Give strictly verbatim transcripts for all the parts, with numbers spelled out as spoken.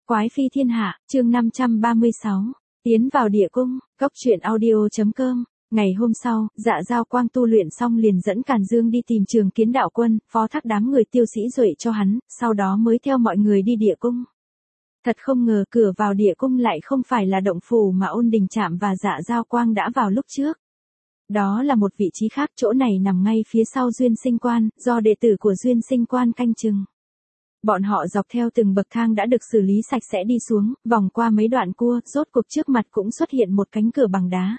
Quái phi thiên hạ, chương năm trăm ba mươi sáu. Tiến vào địa cung, góc truyện audio.com. Ngày hôm sau, Dạ Dao Quang tu luyện xong liền dẫn Càn Dương đi tìm Trường Kiến đạo quân, phó thác đám người Tiêu Sĩ Duệ cho hắn, sau đó mới theo mọi người đi địa cung. Thật không ngờ cửa vào địa cung lại không phải là động phủ mà Ôn Đình Trạm và Dạ Dao Quang đã vào lúc trước. Đó là một vị trí khác, chỗ này nằm ngay phía sau Duyên Sinh Quan, do đệ tử của Duyên Sinh Quan canh chừng. Bọn họ dọc theo từng bậc thang đã được xử lý sạch sẽ đi xuống, vòng qua mấy đoạn cua, rốt cuộc trước mặt cũng xuất hiện một cánh cửa bằng đá.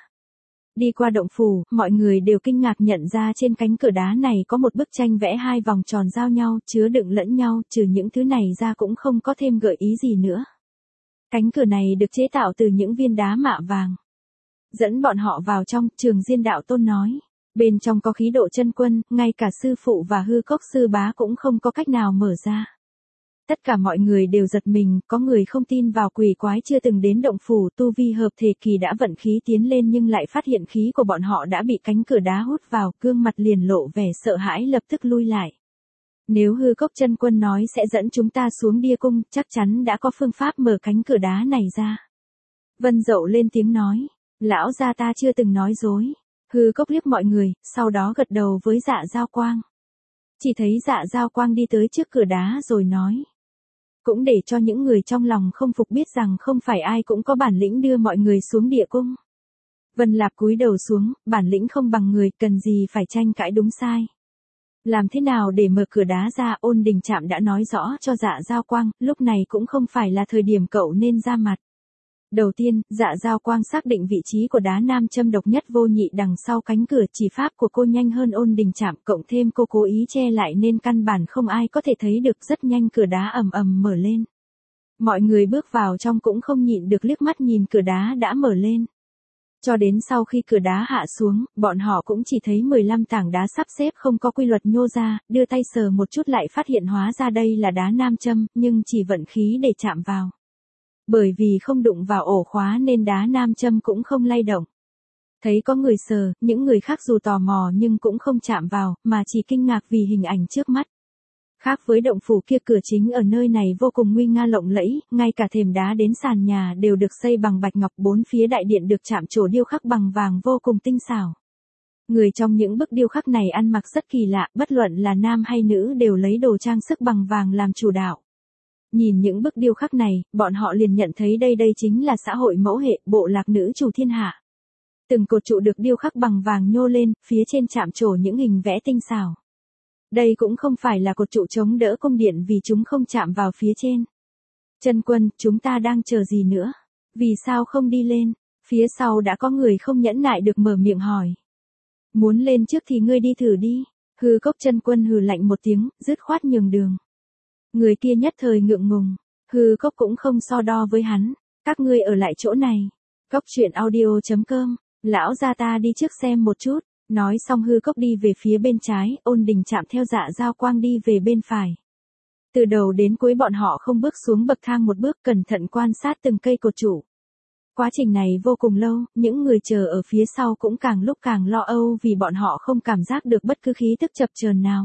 Đi qua động phủ, mọi người đều kinh ngạc nhận ra trên cánh cửa đá này có một bức tranh vẽ hai vòng tròn giao nhau, chứa đựng lẫn nhau, trừ những thứ này ra cũng không có thêm gợi ý gì nữa. Cánh cửa này được chế tạo từ những viên đá mạ vàng. Dẫn bọn họ vào trong, Trường Diên đạo tôn nói. Bên trong có khí độ chân quân, ngay cả sư phụ và hư cốc sư bá cũng không có cách nào mở ra. Tất cả mọi người đều giật mình, có người không tin vào quỷ quái chưa từng đến động phủ, tu vi hợp thể kỳ đã vận khí tiến lên nhưng lại phát hiện khí của bọn họ đã bị cánh cửa đá hút vào, gương mặt liền lộ vẻ sợ hãi lập tức lui lại. Nếu hư cốc chân quân nói sẽ dẫn chúng ta xuống địa cung, chắc chắn đã có phương pháp mở cánh cửa đá này ra. Vân Dậu lên tiếng nói, lão gia ta chưa từng nói dối. Hư cốc liếc mọi người, sau đó gật đầu với Dạ Dao Quang. Chỉ thấy Dạ Dao Quang đi tới trước cửa đá rồi nói. Cũng để cho những người trong lòng không phục biết rằng không phải ai cũng có bản lĩnh đưa mọi người xuống địa cung. Vân Lạp cúi đầu xuống, bản lĩnh không bằng người, cần gì phải tranh cãi đúng sai. Làm thế nào để mở cửa đá ra, Ôn Đình Trạm đã nói rõ cho Dạ Dao Quang, lúc này cũng không phải là thời điểm cậu nên ra mặt. Đầu tiên, Dạ Dao Quang xác định vị trí của đá nam châm độc nhất vô nhị đằng sau cánh cửa, chỉ pháp của cô nhanh hơn Ôn Đình Trạm, cộng thêm cô cố ý che lại nên căn bản không ai có thể thấy được, rất nhanh cửa đá ầm ầm mở lên. Mọi người bước vào trong cũng không nhịn được liếc mắt nhìn cửa đá đã mở lên. Cho đến sau khi cửa đá hạ xuống, bọn họ cũng chỉ thấy mười lăm tảng đá sắp xếp không có quy luật nhô ra, đưa tay sờ một chút lại phát hiện hóa ra đây là đá nam châm, nhưng chỉ vận khí để chạm vào. Bởi vì không đụng vào ổ khóa nên đá nam châm cũng không lay động. Thấy có người sờ, những người khác dù tò mò nhưng cũng không chạm vào, mà chỉ kinh ngạc vì hình ảnh trước mắt. Khác với động phủ kia, cửa chính ở nơi này vô cùng nguy nga lộng lẫy, ngay cả thềm đá đến sàn nhà đều được xây bằng bạch ngọc, bốn phía đại điện được chạm trổ điêu khắc bằng vàng vô cùng tinh xảo. Người trong những bức điêu khắc này ăn mặc rất kỳ lạ, bất luận là nam hay nữ đều lấy đồ trang sức bằng vàng làm chủ đạo. Nhìn những bức điêu khắc này, bọn họ liền nhận thấy đây đây chính là xã hội mẫu hệ, bộ lạc nữ chủ thiên hạ. Từng cột trụ được điêu khắc bằng vàng nhô lên, phía trên chạm trổ những hình vẽ tinh xảo. Đây cũng không phải là cột trụ chống đỡ cung điện vì chúng không chạm vào phía trên. Chân quân, chúng ta đang chờ gì nữa? Vì sao không đi lên? Phía sau đã có người không nhẫn nại được mở miệng hỏi. Muốn lên trước thì ngươi đi thử đi. Hư cốc chân quân hừ lạnh một tiếng, dứt khoát nhường đường. Người kia nhất thời ngượng ngùng, hư cốc cũng không so đo với hắn, các ngươi ở lại chỗ này. Góc truyện audio.com, lão gia ta đi trước xem một chút, nói xong hư cốc đi về phía bên trái, Ôn Đình Trạm theo Dạ Dao Quang đi về bên phải. Từ đầu đến cuối bọn họ không bước xuống bậc thang một bước, cẩn thận quan sát từng cây cột trụ. Quá trình này vô cùng lâu, những người chờ ở phía sau cũng càng lúc càng lo âu vì bọn họ không cảm giác được bất cứ khí tức chập chờn nào.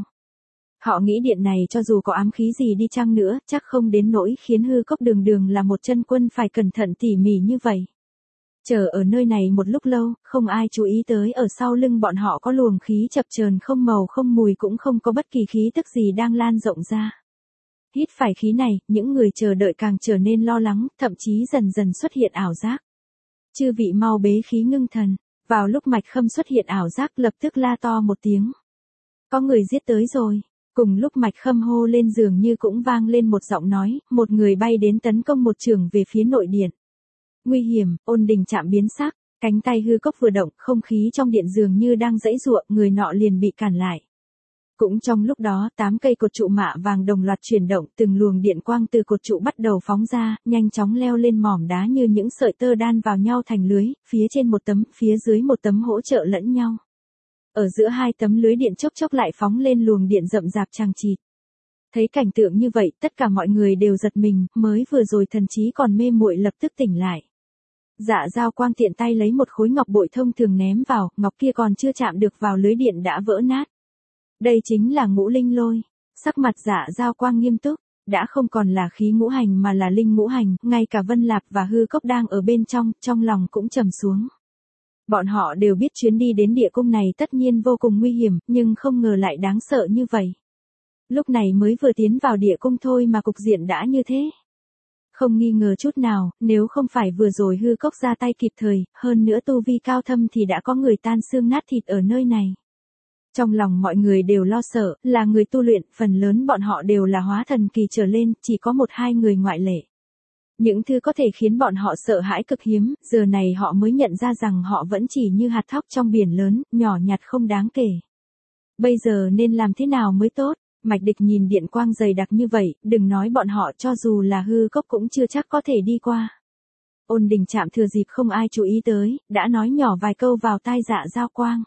Họ nghĩ điện này cho dù có ám khí gì đi chăng nữa, chắc không đến nỗi khiến hư cốc đường đường là một chân quân phải cẩn thận tỉ mỉ như vậy. Chờ ở nơi này một lúc lâu, không ai chú ý tới ở sau lưng bọn họ có luồng khí chập chờn không màu không mùi, cũng không có bất kỳ khí tức gì đang lan rộng ra. Hít phải khí này, những người chờ đợi càng trở nên lo lắng, thậm chí dần dần xuất hiện ảo giác. Chư vị mau bế khí ngưng thần. Vào lúc Mạch Khâm xuất hiện ảo giác, lập tức la to một tiếng. Có người giết tới rồi. Cùng lúc Mạch Khâm hô lên dường như cũng vang lên một giọng nói, một người bay đến tấn công một trường về phía nội điện. Nguy hiểm, Ôn Đình Trạm biến sắc, cánh tay hư cốc vừa động, không khí trong điện dường như đang giãy giụa, người nọ liền bị cản lại. Cũng trong lúc đó, tám cây cột trụ mạ vàng đồng loạt chuyển động, từng luồng điện quang từ cột trụ bắt đầu phóng ra, nhanh chóng leo lên mỏm đá như những sợi tơ đan vào nhau thành lưới, phía trên một tấm, phía dưới một tấm hỗ trợ lẫn nhau. Ở giữa hai tấm lưới điện chốc chốc lại phóng lên luồng điện rậm rạp chằng chịt. Thấy cảnh tượng như vậy, tất cả mọi người đều giật mình, mới vừa rồi thần trí còn mê muội lập tức tỉnh lại. Dạ Dao Quang tiện tay lấy một khối ngọc bội thông thường ném vào, ngọc kia còn chưa chạm được vào lưới điện đã vỡ nát. Đây chính là Ngũ Linh Lôi. Sắc mặt Dạ Dao Quang nghiêm túc, đã không còn là khí ngũ hành mà là linh ngũ hành, ngay cả Vân Lạp và Hư Cốc đang ở bên trong, trong lòng cũng trầm xuống. Bọn họ đều biết chuyến đi đến địa cung này tất nhiên vô cùng nguy hiểm, nhưng không ngờ lại đáng sợ như vậy. Lúc này mới vừa tiến vào địa cung thôi mà cục diện đã như thế. Không nghi ngờ chút nào, nếu không phải vừa rồi Hư Cốc ra tay kịp thời, hơn nữa tu vi cao thâm thì đã có người tan xương nát thịt ở nơi này. Trong lòng mọi người đều lo sợ, là người tu luyện, phần lớn bọn họ đều là hóa thần kỳ trở lên, chỉ có một hai người ngoại lệ. Những thứ có thể khiến bọn họ sợ hãi cực hiếm, giờ này họ mới nhận ra rằng họ vẫn chỉ như hạt thóc trong biển lớn, nhỏ nhặt không đáng kể. Bây giờ nên làm thế nào mới tốt? Mạch Địch nhìn điện quang dày đặc như vậy, đừng nói bọn họ, cho dù là Hư Cốc cũng chưa chắc có thể đi qua. Ôn Đình Trạm thừa dịp không ai chú ý tới, đã nói nhỏ vài câu vào tai Dạ Dao Quang.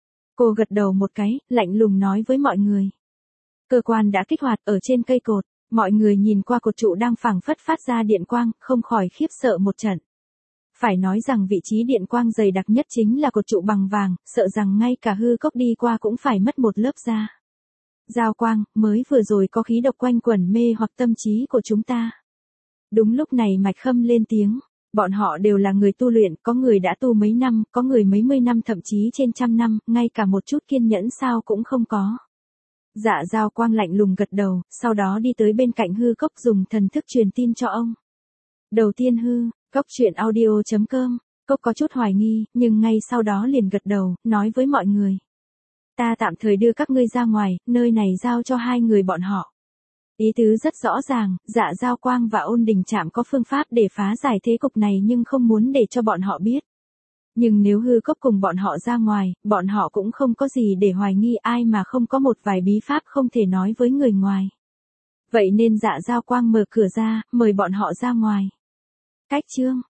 Cô gật đầu một cái, lạnh lùng nói với mọi người. Cơ quan đã kích hoạt ở trên cây cột, mọi người nhìn qua cột trụ đang phảng phất phát ra điện quang, không khỏi khiếp sợ một trận. Phải nói rằng vị trí điện quang dày đặc nhất chính là cột trụ bằng vàng, sợ rằng ngay cả Hư Cốc đi qua cũng phải mất một lớp da. Dao Quang, mới vừa rồi có khí độc quanh quẩn mê hoặc tâm trí của chúng ta. Đúng lúc này Mạch Khâm lên tiếng. Bọn họ đều là người tu luyện, có người đã tu mấy năm, có người mấy mươi năm thậm chí trên trăm năm, ngay cả một chút kiên nhẫn sao cũng không có. Dạ Dao Quang lạnh lùng gật đầu, sau đó đi tới bên cạnh Hư Cốc dùng thần thức truyền tin cho ông. Đầu tiên Hư, Cốc truyện audio chấm com, Cốc có chút hoài nghi, nhưng ngay sau đó liền gật đầu, nói với mọi người. Ta tạm thời đưa các ngươi ra ngoài, nơi này giao cho hai người bọn họ. Ý tứ rất rõ ràng, Dạ Dao Quang và Ôn Đình Trạm có phương pháp để phá giải thế cục này nhưng không muốn để cho bọn họ biết. Nhưng nếu Hư Cốc cùng bọn họ ra ngoài, bọn họ cũng không có gì để hoài nghi ai mà không có một vài bí pháp không thể nói với người ngoài. Vậy nên Dạ Dao Quang mở cửa ra, mời bọn họ ra ngoài. Cách chương